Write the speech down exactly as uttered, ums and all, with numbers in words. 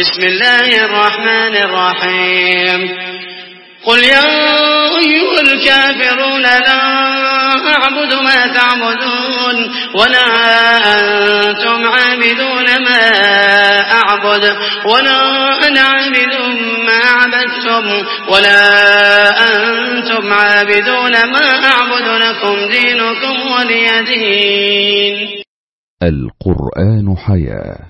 بسم الله الرحمن الرحيم قل يا أيها الكافرون لا أعبد ما تعبدون ولا أنتم عابدون ما أعبد ولا أنا عابد ما عبدتم ولا أنتم عابدون ما أعبد لكم دينكم ولي دين. القرآن حياة.